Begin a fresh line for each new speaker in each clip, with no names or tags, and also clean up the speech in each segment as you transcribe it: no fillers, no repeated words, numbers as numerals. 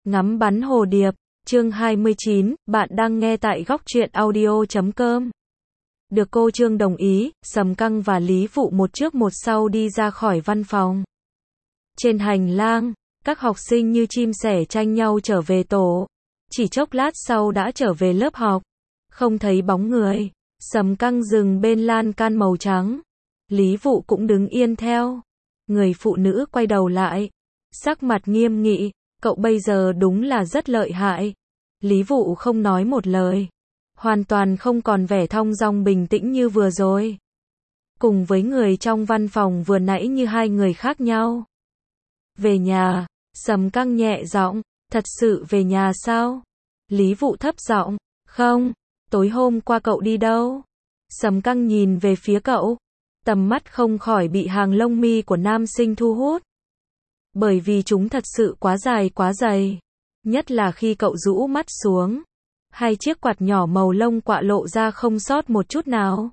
Ngắm bắn hồ điệp, chương 29, bạn đang nghe tại góc truyện audio.com. Được cô Trương đồng ý, Sầm Căng và Lý Vụ một trước một sau đi ra khỏi văn phòng. Trên hành lang, các học sinh như chim sẻ tranh nhau trở về tổ. Chỉ chốc lát sau đã trở về lớp học. Không thấy bóng người. Sầm Căng dừng bên lan can màu trắng. Lý Vụ cũng đứng yên theo. Người phụ nữ quay đầu lại. Sắc mặt nghiêm nghị. Cậu bây giờ đúng là rất lợi hại. Lý Vụ không nói một lời. Hoàn toàn không còn vẻ thong dong bình tĩnh như vừa rồi. Cùng với người trong văn phòng vừa nãy như hai người khác nhau. Về nhà, Sầm Căng nhẹ giọng, thật sự về nhà sao? Lý Vụ thấp giọng, không, tối hôm qua cậu đi đâu? Sầm Căng nhìn về phía cậu, tầm mắt không khỏi bị hàng lông mi của nam sinh thu hút. Bởi vì chúng thật sự quá dài quá dày. Nhất là khi cậu rũ mắt xuống. Hai chiếc quạt nhỏ màu lông quạ lộ ra không sót một chút nào.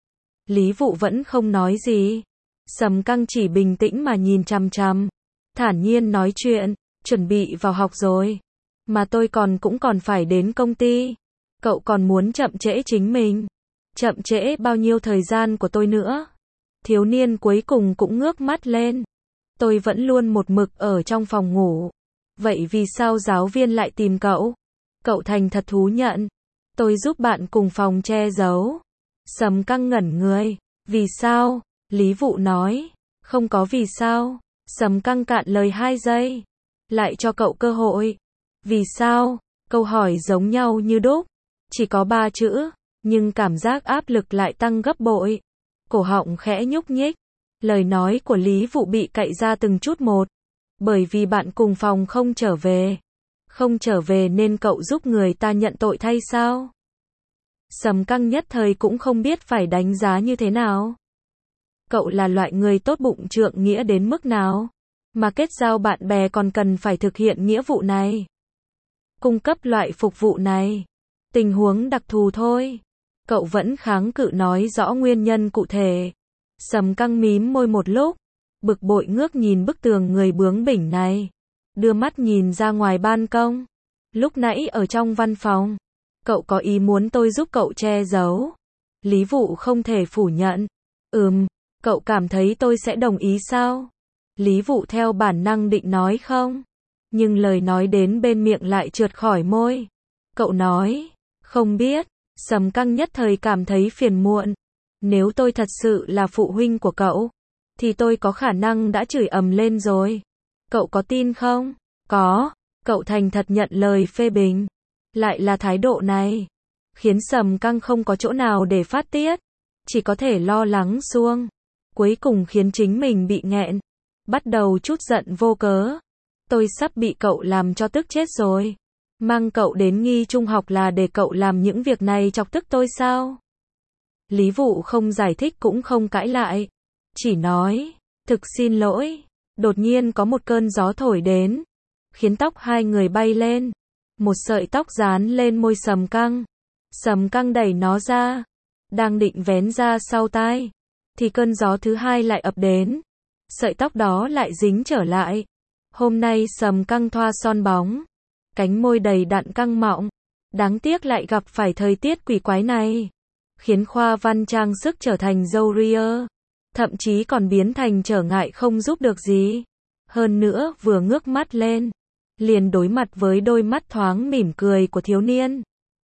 Lý Vụ vẫn không nói gì. Sầm Căng chỉ bình tĩnh mà nhìn chằm chằm. Thản nhiên nói chuyện, chuẩn bị vào học rồi. Mà tôi cũng còn phải đến công ty. Cậu còn muốn chậm trễ chính mình. Chậm trễ bao nhiêu thời gian của tôi nữa. Thiếu niên cuối cùng cũng ngước mắt lên. Tôi vẫn luôn một mực ở trong phòng ngủ. Vậy vì sao giáo viên lại tìm cậu? Cậu thành thật thú nhận. Tôi giúp bạn cùng phòng che giấu. Sầm Căng ngẩn người. Vì sao? Lý Vụ nói. Không có vì sao. Sầm Căng cạn lời 2 giây. Lại cho cậu cơ hội. Vì sao? Câu hỏi giống nhau như đúc. Chỉ có 3 chữ. Nhưng cảm giác áp lực lại tăng gấp bội. Cổ họng khẽ nhúc nhích. Lời nói của Lý Vụ bị cạy ra từng chút một. Bởi vì bạn cùng phòng không trở về. Không trở về nên cậu giúp người ta nhận tội thay sao? Sầm Căng nhất thời cũng không biết phải đánh giá như thế nào. Cậu là loại người tốt bụng trượng nghĩa đến mức nào? Mà kết giao bạn bè còn cần phải thực hiện nghĩa vụ này. Cung cấp loại phục vụ này. Tình huống đặc thù thôi. Cậu vẫn kháng cự nói rõ nguyên nhân cụ thể. Sầm Căng mím môi một lúc. Bực bội ngước nhìn bức tường người bướng bỉnh này. Đưa mắt nhìn ra ngoài ban công. Lúc nãy ở trong văn phòng. Cậu có ý muốn tôi giúp cậu che giấu. Lý Vụ không thể phủ nhận. Cậu cảm thấy tôi sẽ đồng ý sao? Lý Vụ theo bản năng định nói không. Nhưng lời nói đến bên miệng lại trượt khỏi môi. Cậu nói, không biết. Sầm Căng nhất thời cảm thấy phiền muộn. Nếu tôi thật sự là phụ huynh của cậu, thì tôi có khả năng đã chửi ầm lên rồi. Cậu có tin không? Có. Cậu thành thật nhận lời phê bình. Lại là thái độ này. Khiến Sầm Căng không có chỗ nào để phát tiết. Chỉ có thể lo lắng xuông. Cuối cùng khiến chính mình bị nghẹn. Bắt đầu chút giận vô cớ. Tôi sắp bị cậu làm cho tức chết rồi. Mang cậu đến nghi trung học là để cậu làm những việc này chọc tức tôi sao? Lý Vụ không giải thích cũng không cãi lại. Chỉ nói, thực xin lỗi. Đột nhiên có một cơn gió thổi đến. Khiến tóc hai người bay lên. Một sợi tóc dán lên môi Sầm Căng. Sầm Căng đẩy nó ra. Đang định vén ra sau tai. Thì cơn gió thứ hai lại ập đến. Sợi tóc đó lại dính trở lại. Hôm nay Sầm Căng thoa son bóng. Cánh môi đầy đặn căng mọng. Đáng tiếc lại gặp phải thời tiết quỷ quái này. Khiến khoa văn trang sức trở thành râu ria. Thậm chí còn biến thành trở ngại không giúp được gì. Hơn nữa vừa ngước mắt lên. Liền đối mặt với đôi mắt thoáng mỉm cười của thiếu niên.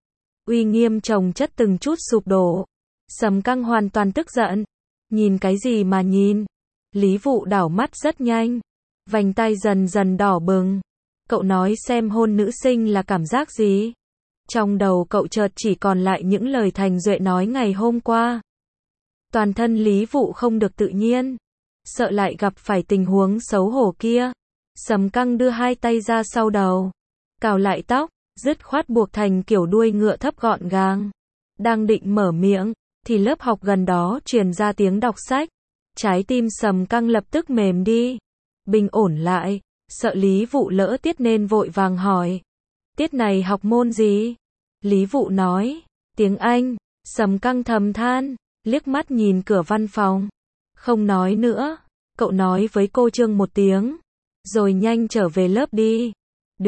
Uy nghiêm chồng chất từng chút sụp đổ. Sầm Căng hoàn toàn tức giận. Nhìn cái gì mà nhìn? Lý Vụ đảo mắt rất nhanh. Vành tai dần dần đỏ bừng. Cậu nói xem hôn nữ sinh là cảm giác gì? Trong đầu cậu chợt chỉ còn lại những lời Thành Duệ nói ngày hôm qua. Toàn thân Lý Vụ không được tự nhiên. Sợ lại gặp phải tình huống xấu hổ kia. Sầm Căng đưa 2 tay ra sau đầu. Cào lại tóc, dứt khoát buộc thành kiểu đuôi ngựa thấp gọn gàng. Đang định mở miệng, thì lớp học gần đó truyền ra tiếng đọc sách. Trái tim Sầm Căng lập tức mềm đi. Bình ổn lại, sợ Lý Vụ lỡ tiết nên vội vàng hỏi. Tiết này học môn gì? Lý Vụ nói, tiếng Anh. Sầm Căng thầm than, liếc mắt nhìn cửa văn phòng. Không nói nữa, cậu nói với cô Trương một tiếng. Rồi nhanh trở về lớp đi. Được,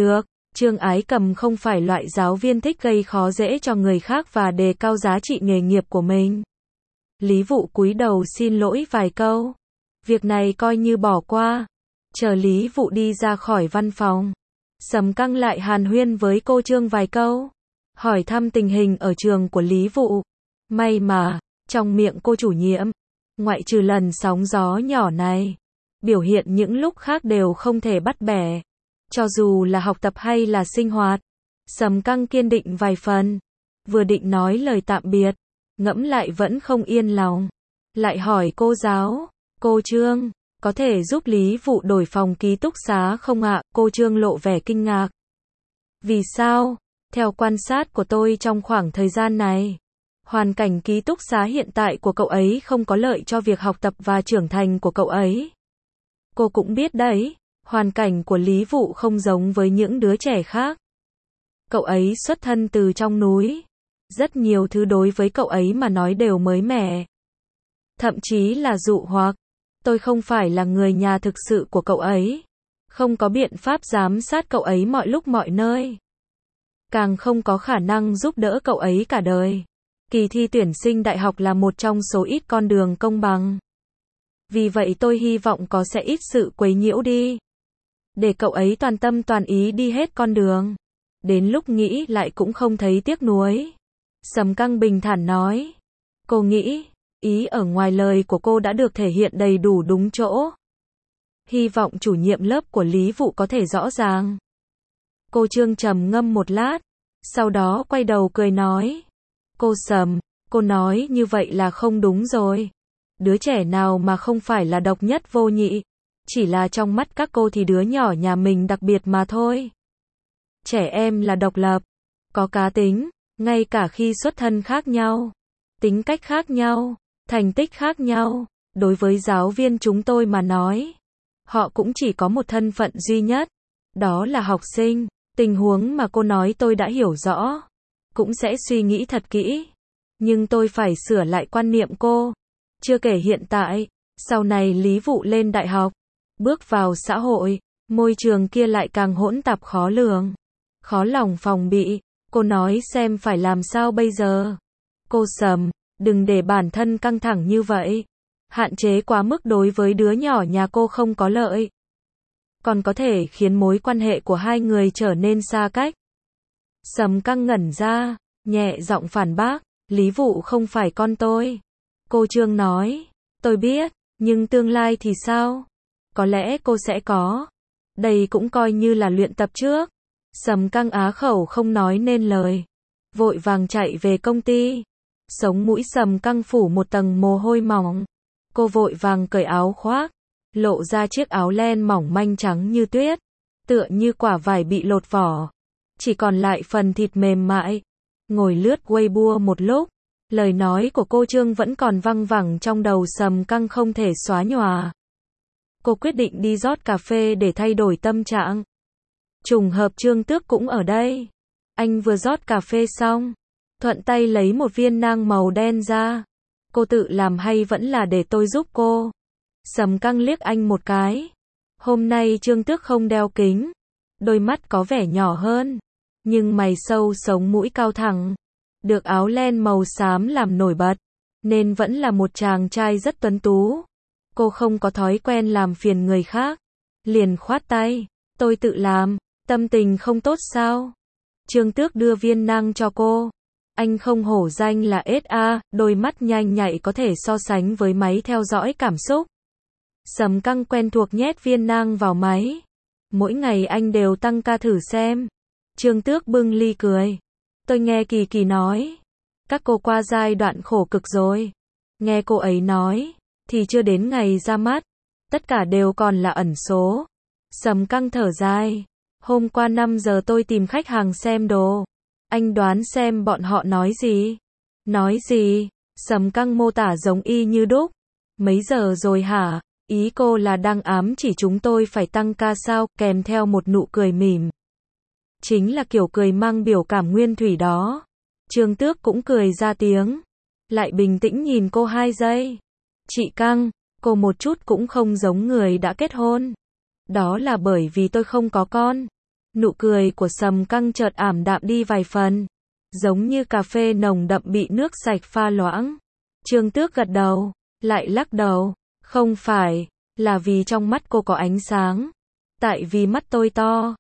Trương Ái Cầm không phải loại giáo viên thích gây khó dễ cho người khác và đề cao giá trị nghề nghiệp của mình. Lý Vụ cúi đầu xin lỗi vài câu. Việc này coi như bỏ qua. Chờ Lý Vụ đi ra khỏi văn phòng, Sầm Căng lại hàn huyên với cô Trương vài câu, hỏi thăm tình hình ở trường của Lý Vụ. May mà, trong miệng cô chủ nhiệm, ngoại trừ lần sóng gió nhỏ này, biểu hiện những lúc khác đều không thể bắt bẻ. Cho dù là học tập hay là sinh hoạt, Sầm Căng kiên định vài phần. Vừa định nói lời tạm biệt, ngẫm lại vẫn không yên lòng. Lại hỏi cô giáo, cô Trương, có thể giúp Lý Vụ đổi phòng ký túc xá không ạ? Cô Trương lộ vẻ kinh ngạc. Vì sao? Theo quan sát của tôi trong khoảng thời gian này, hoàn cảnh ký túc xá hiện tại của cậu ấy không có lợi cho việc học tập và trưởng thành của cậu ấy. Cô cũng biết đấy, hoàn cảnh của Lý Vụ không giống với những đứa trẻ khác. Cậu ấy xuất thân từ trong núi. Rất nhiều thứ đối với cậu ấy mà nói đều mới mẻ. Thậm chí là dụ hoặc. Tôi không phải là người nhà thực sự của cậu ấy. Không có biện pháp giám sát cậu ấy mọi lúc mọi nơi. Càng không có khả năng giúp đỡ cậu ấy cả đời. Kỳ thi tuyển sinh đại học là một trong số ít con đường công bằng. Vì vậy tôi hy vọng có sẽ ít sự quấy nhiễu đi. Để cậu ấy toàn tâm toàn ý đi hết con đường. Đến lúc nghĩ lại cũng không thấy tiếc nuối. Sầm Căng bình thản nói. Cô nghĩ, ý ở ngoài lời của cô đã được thể hiện đầy đủ đúng chỗ. Hy vọng chủ nhiệm lớp của Lý Vụ có thể rõ ràng. Cô Trương trầm ngâm một lát, sau đó quay đầu cười nói. Cô Sầm, cô nói như vậy là không đúng rồi. Đứa trẻ nào mà không phải là độc nhất vô nhị. Chỉ là trong mắt các cô thì đứa nhỏ nhà mình đặc biệt mà thôi. Trẻ em là độc lập, có cá tính, ngay cả khi xuất thân khác nhau, tính cách khác nhau, thành tích khác nhau, đối với giáo viên chúng tôi mà nói, họ cũng chỉ có một thân phận duy nhất, đó là học sinh. Tình huống mà cô nói tôi đã hiểu rõ, cũng sẽ suy nghĩ thật kỹ, nhưng tôi phải sửa lại quan niệm cô. Chưa kể hiện tại, sau này Lý Vụ lên đại học, bước vào xã hội, môi trường kia lại càng hỗn tạp khó lường, khó lòng phòng bị. Cô nói xem phải làm sao bây giờ. Cô Sầm, đừng để bản thân căng thẳng như vậy. Hạn chế quá mức đối với đứa nhỏ nhà cô không có lợi. Còn có thể khiến mối quan hệ của hai người trở nên xa cách. Sầm Căng ngẩn ra, nhẹ giọng phản bác. Lý Vụ không phải con tôi. Cô Trương nói. Tôi biết, nhưng tương lai thì sao? Có lẽ cô sẽ có. Đây cũng coi như là luyện tập trước. Sầm Căng á khẩu không nói nên lời. Vội vàng chạy về công ty. Sống mũi Sầm Căng phủ một tầng mồ hôi mỏng. Cô vội vàng cởi áo khoác. Lộ ra chiếc áo len mỏng manh trắng như tuyết. Tựa như quả vải bị lột vỏ. Chỉ còn lại phần thịt mềm mại. Ngồi lướt Weibo một lúc. Lời nói của cô Trương vẫn còn văng vẳng trong đầu Sầm Căng không thể xóa nhòa. Cô quyết định đi rót cà phê để thay đổi tâm trạng. Trùng hợp Trương Tước cũng ở đây. Anh vừa rót cà phê xong, thuận tay lấy một viên nang màu đen ra. Cô tự làm hay vẫn là để tôi giúp cô? Sầm Căng liếc anh một cái. Hôm nay Trương Tước không đeo kính. Đôi mắt có vẻ nhỏ hơn. Nhưng mày sâu sống mũi cao thẳng. Được áo len màu xám làm nổi bật. Nên vẫn là một chàng trai rất tuấn tú. Cô không có thói quen làm phiền người khác. Liền khoát tay. Tôi tự làm. Tâm tình không tốt sao? Trương Tước đưa viên nang cho cô. Anh không hổ danh là SA, đôi mắt nhanh nhạy có thể so sánh với máy theo dõi cảm xúc. Sầm Căng quen thuộc nhét viên nang vào máy. Mỗi ngày anh đều tăng ca thử xem. Trương Tước bưng ly cười. Tôi nghe Kỳ Kỳ nói. Các cô qua giai đoạn khổ cực rồi. Nghe cô ấy nói, thì chưa đến ngày ra mắt. Tất cả đều còn là ẩn số. Sầm Căng thở dài. Hôm qua 5 giờ tôi tìm khách hàng xem đồ. Anh đoán xem bọn họ nói gì? Nói gì? Sầm Căng mô tả giống y như đúc. Mấy giờ rồi hả? Ý cô là đang ám chỉ chúng tôi phải tăng ca sao, kèm theo một nụ cười mỉm. Chính là kiểu cười mang biểu cảm nguyên thủy đó. Trương Tước cũng cười ra tiếng. Lại bình tĩnh nhìn cô 2 giây. Chị Căng, cô một chút cũng không giống người đã kết hôn. Đó là bởi vì tôi không có con. Nụ cười của Sầm Căng chợt ảm đạm đi vài phần, giống như cà phê nồng đậm bị nước sạch pha loãng. Trương Tước gật đầu, lại lắc đầu, không phải, là vì trong mắt cô có ánh sáng. Tại vì mắt tôi to.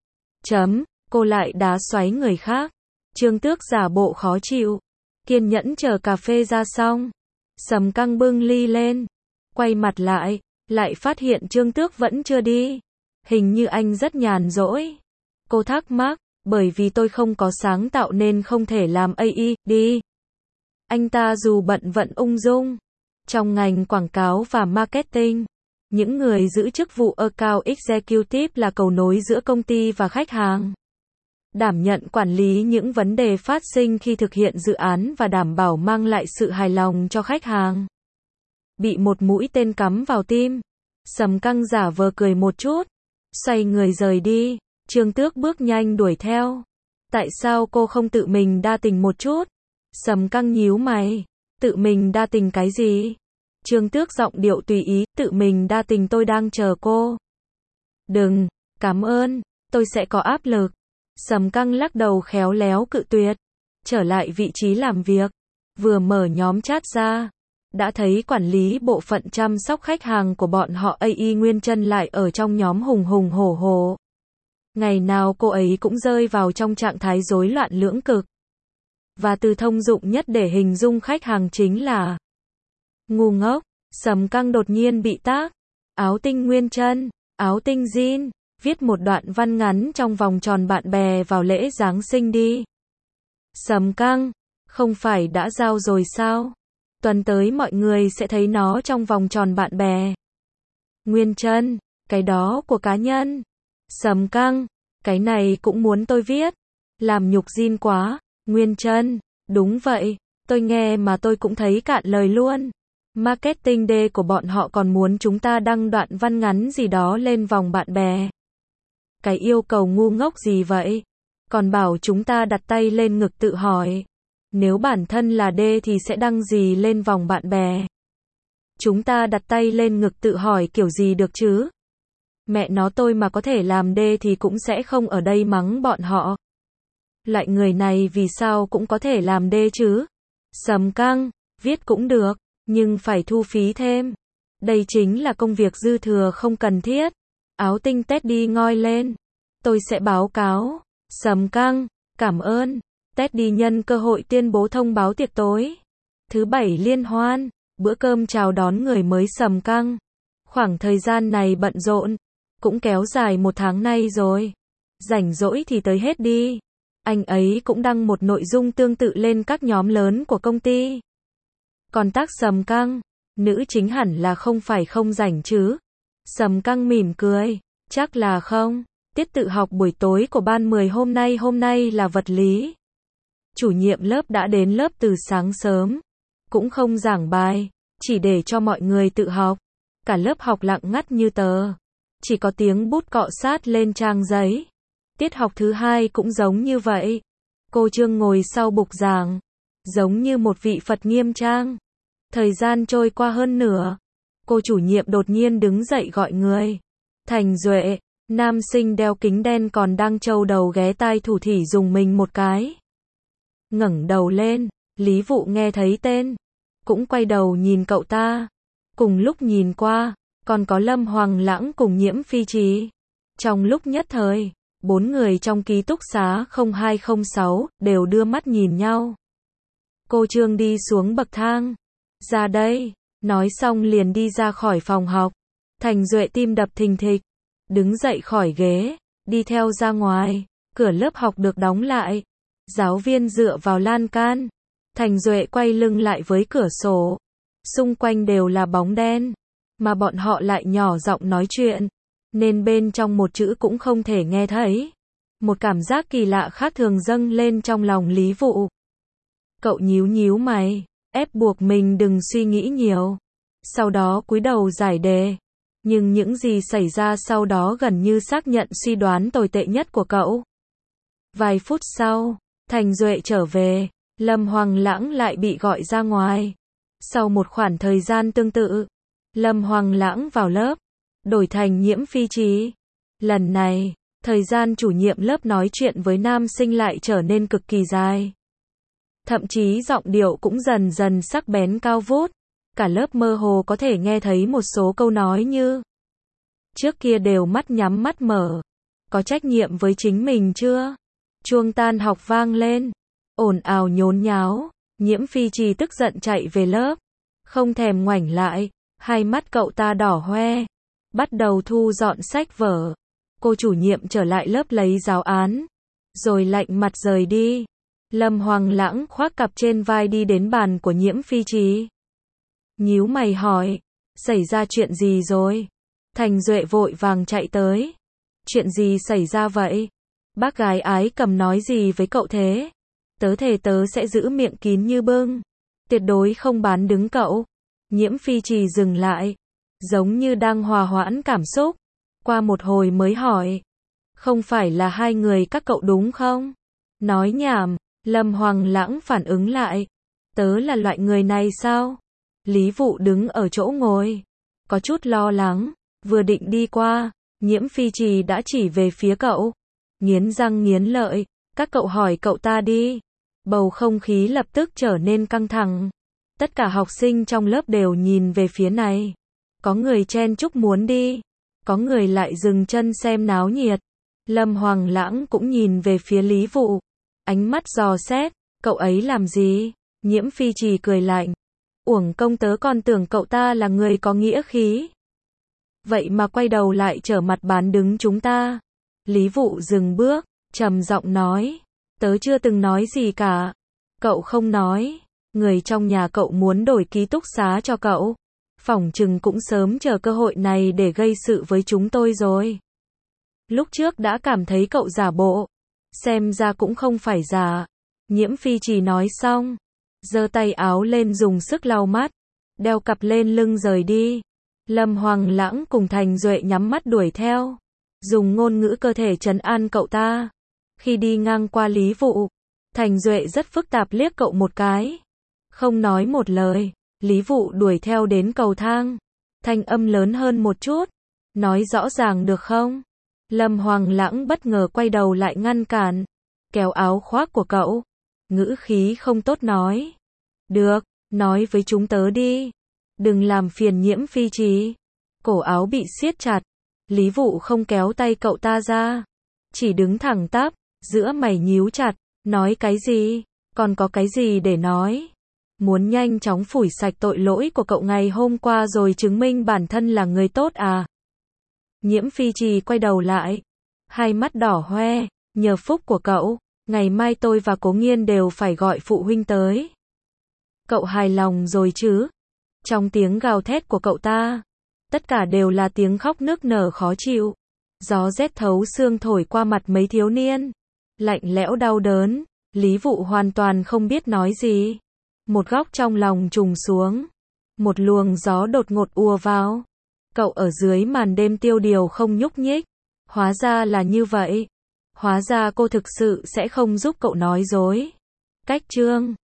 Cô lại đá xoáy người khác. Trương Tước giả bộ khó chịu, kiên nhẫn chờ cà phê ra xong. Sầm Căng bưng ly lên, quay mặt lại phát hiện Trương Tước vẫn chưa đi. Hình như anh rất nhàn rỗi. Cô thắc mắc, bởi vì tôi không có sáng tạo nên không thể làm AI, đi. Anh ta dù bận vận ung dung. Trong ngành quảng cáo và marketing, những người giữ chức vụ Account Executive là cầu nối giữa công ty và khách hàng. Đảm nhận quản lý những vấn đề phát sinh khi thực hiện dự án và đảm bảo mang lại sự hài lòng cho khách hàng. Bị một mũi tên cắm vào tim, Sầm Căng giả vờ cười một chút, xoay người rời đi. Trương Tước bước nhanh đuổi theo. Tại sao cô không tự mình đa tình một chút? Sầm Căng nhíu mày. Tự mình đa tình cái gì? Trương Tước giọng điệu tùy ý, tự mình đa tình, tôi đang chờ cô. Đừng, cảm ơn, tôi sẽ có áp lực. Sầm Căng lắc đầu khéo léo cự tuyệt. Trở lại vị trí làm việc, vừa mở nhóm chat ra, đã thấy quản lý bộ phận chăm sóc khách hàng của bọn họ AI Nguyên Chân lại ở trong nhóm hùng hùng hổ hổ. Ngày nào cô ấy cũng rơi vào trong trạng thái rối loạn lưỡng cực. Và từ thông dụng nhất để hình dung khách hàng chính là ngu ngốc. Sầm Căng đột nhiên bị tác. Áo tinh Nguyên Chân, áo tinh jean, viết một đoạn văn ngắn trong vòng tròn bạn bè vào lễ Giáng sinh đi. Sầm Căng, không phải đã giao rồi sao? Tuần tới mọi người sẽ thấy nó trong vòng tròn bạn bè. Nguyên Chân, cái đó của cá nhân. Sầm Căng, cái này cũng muốn tôi viết. Làm nhục Jin quá. Nguyên Chân, đúng vậy, tôi nghe mà tôi cũng thấy cạn lời luôn. Marketing day của bọn họ còn muốn chúng ta đăng đoạn văn ngắn gì đó lên vòng bạn bè. Cái yêu cầu ngu ngốc gì vậy? Còn bảo chúng ta đặt tay lên ngực tự hỏi. Nếu bản thân là D thì sẽ đăng gì lên vòng bạn bè? Chúng ta đặt tay lên ngực tự hỏi kiểu gì được chứ? Mẹ nó, tôi mà có thể làm D thì cũng sẽ không ở đây mắng bọn họ. Loại người này vì sao cũng có thể làm D chứ? Sầm Căng, viết cũng được, nhưng phải thu phí thêm. Đây chính là công việc dư thừa không cần thiết. Áo tinh Teddy ngoi lên. Tôi sẽ báo cáo. Sầm Căng, cảm ơn. Teddy nhân cơ hội tuyên bố thông báo tiệc tối. Thứ bảy liên hoan, bữa cơm chào đón người mới Sầm Căng. Khoảng thời gian này bận rộn, cũng kéo dài 1 tháng nay rồi. Rảnh rỗi thì tới hết đi. Anh ấy cũng đăng một nội dung tương tự lên các nhóm lớn của công ty. Còn tác Sầm Căng, nữ chính hẳn là không phải không rảnh chứ. Sầm Căng mỉm cười, chắc là không. Tiết tự học buổi tối của ban 10 hôm nay là vật lý. Chủ nhiệm lớp đã đến lớp từ sáng sớm. Cũng không giảng bài, chỉ để cho mọi người tự học. Cả lớp học lặng ngắt như tờ. Chỉ có tiếng bút cọ sát lên trang giấy. Tiết học thứ 2 cũng giống như vậy. Cô Trương ngồi sau bục giảng, giống như một vị Phật nghiêm trang. Thời gian trôi qua hơn nửa. Cô chủ nhiệm đột nhiên đứng dậy gọi người. Thành Duệ, nam sinh đeo kính đen còn đang trâu đầu ghé tai thủ thỉ dùng mình một cái. Ngẩng đầu lên, Lý Vụ nghe thấy tên, cũng quay đầu nhìn cậu ta. Cùng lúc nhìn qua, còn có Lâm Hoàng Lãng cùng Nhiễm Phi Trì. Trong lúc nhất thời, 4 người trong ký túc xá 0206 đều đưa mắt nhìn nhau. Cô Trương đi xuống bậc thang. Ra đây, nói xong liền đi ra khỏi phòng học. Thành Duệ tim đập thình thịch, đứng dậy khỏi ghế, đi theo ra ngoài. Cửa lớp học được đóng lại. Giáo viên dựa vào lan can. Thành Duệ quay lưng lại với cửa sổ. Xung quanh đều là bóng đen, mà bọn họ lại nhỏ giọng nói chuyện, nên bên trong một chữ cũng không thể nghe thấy. Một cảm giác kỳ lạ khác thường dâng lên trong lòng Lý Vụ. Cậu nhíu mày, ép buộc mình đừng suy nghĩ nhiều. Sau đó cúi đầu giải đề. Nhưng những gì xảy ra sau đó gần như xác nhận suy đoán tồi tệ nhất của cậu. Vài phút sau, Thành Duệ trở về, Lâm Hoàng Lãng lại bị gọi ra ngoài. Sau một khoảng thời gian tương tự, Lâm Hoàng Lãng vào lớp, đổi thành Nhiễm Phi Trì. Lần này, Thời gian chủ nhiệm lớp nói chuyện với nam sinh lại trở nên cực kỳ dài. Thậm chí giọng điệu cũng dần dần sắc bén cao vút. Cả lớp mơ hồ có thể nghe thấy một số câu nói như: trước kia đều mắt nhắm mắt mở. Có trách nhiệm với chính mình chưa? Chuông tan học vang lên. Ồn ào nhốn nháo. Nhiễm Phi Trì tức giận chạy về lớp. Không thèm ngoảnh lại. Hai mắt cậu ta đỏ hoe. Bắt đầu thu dọn sách vở. Cô chủ nhiệm trở lại lớp lấy giáo án. Rồi lạnh mặt rời đi. Lâm Hoàng Lãng khoác cặp trên vai đi đến bàn của Nhiễm Phi Trì. Nhíu mày hỏi. Xảy ra chuyện gì rồi? Thành Duệ vội vàng chạy tới. Chuyện gì xảy ra vậy? Bác gái Ái Cầm nói gì với cậu thế? Tớ thề tớ sẽ giữ miệng kín như bưng. Tuyệt đối không bán đứng cậu. Nhiễm Phi Trì dừng lại. Giống như đang hòa hoãn cảm xúc. Qua một hồi mới hỏi. Không phải là hai người các cậu đúng không? Nói nhảm. Lâm Hoàng Lãng phản ứng lại. Tớ là loại người này sao? Lý Vụ đứng ở chỗ ngồi. Có chút lo lắng. Vừa định đi qua. Nhiễm Phi Trì đã chỉ về phía cậu. Nghiến răng nghiến lợi. Các cậu hỏi cậu ta đi. Bầu không khí lập tức trở nên căng thẳng. Tất cả học sinh trong lớp đều nhìn về phía này. Có người chen chúc muốn đi. Có người lại dừng chân xem náo nhiệt. Lâm Hoàng Lãng cũng nhìn về phía Lý Vụ. Ánh mắt dò xét. Cậu ấy làm gì? Nhiễm Phi Trì cười lạnh. Uổng công tớ còn tưởng cậu ta là người có nghĩa khí. Vậy mà quay đầu lại trở mặt bán đứng chúng ta. Lý Vụ dừng bước, trầm giọng nói. Tớ chưa từng nói gì cả. Cậu không nói. Người trong nhà cậu muốn đổi ký túc xá cho cậu. Phỏng chừng cũng sớm chờ cơ hội này để gây sự với chúng tôi rồi. Lúc trước đã cảm thấy cậu giả bộ. Xem ra cũng không phải giả. Nhiễm Phi Trì nói xong. Giơ tay áo lên dùng sức lau mắt. Đeo cặp lên lưng rời đi. Lâm Hoàng Lãng cùng Thành Duệ nhắm mắt đuổi theo. Dùng ngôn ngữ cơ thể trấn an cậu ta. Khi đi ngang qua Lý Vụ, Thành Duệ rất phức tạp liếc cậu một cái. Không nói một lời, Lý Vụ đuổi theo đến cầu thang. Thanh âm lớn hơn một chút. Nói rõ ràng được không? Lâm Hoàng Lãng bất ngờ quay đầu lại ngăn cản. Kéo áo khoác của cậu. Ngữ khí không tốt nói. Được, nói với chúng tớ đi. Đừng làm phiền Nhiễm Phi Trì. Cổ áo bị siết chặt. Lý Vụ không kéo tay cậu ta ra. Chỉ đứng thẳng tắp, giữa mày nhíu chặt. Nói cái gì? Còn có cái gì để nói? Muốn nhanh chóng phủi sạch tội lỗi của cậu ngày hôm qua rồi chứng minh bản thân là người tốt à? Nhiễm Phi Trì quay đầu lại. Hai mắt đỏ hoe. Nhờ phúc của cậu, ngày mai tôi và Cố Nghiên đều phải gọi phụ huynh tới. Cậu hài lòng rồi chứ? Trong tiếng gào thét của cậu ta, tất cả đều là tiếng khóc nức nở khó chịu. Gió rét thấu xương thổi qua mặt mấy thiếu niên. Lạnh lẽo đau đớn. Lý Vụ hoàn toàn không biết nói gì. Một góc trong lòng trùng xuống. Một luồng gió đột ngột ùa vào. Cậu ở dưới màn đêm tiêu điều không nhúc nhích. Hóa ra là như vậy. Hóa ra cô thực sự sẽ không giúp cậu nói dối. Cách chương